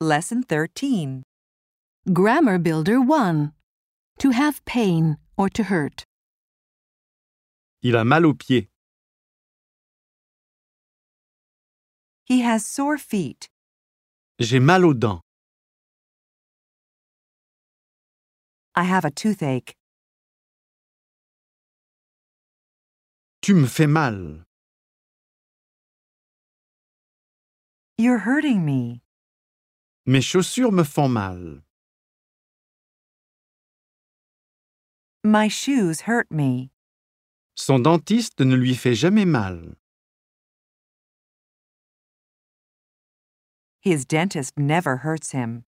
Lesson 13. Grammar Builder 1. To have pain or to hurt. Il a mal aux pieds. He has sore feet. J'ai mal aux dents. I have a toothache. Tu me fais mal. You're hurting me. Mes chaussures me font mal. My shoes hurt me. Son dentiste ne lui fait jamais mal. His dentist never hurts him.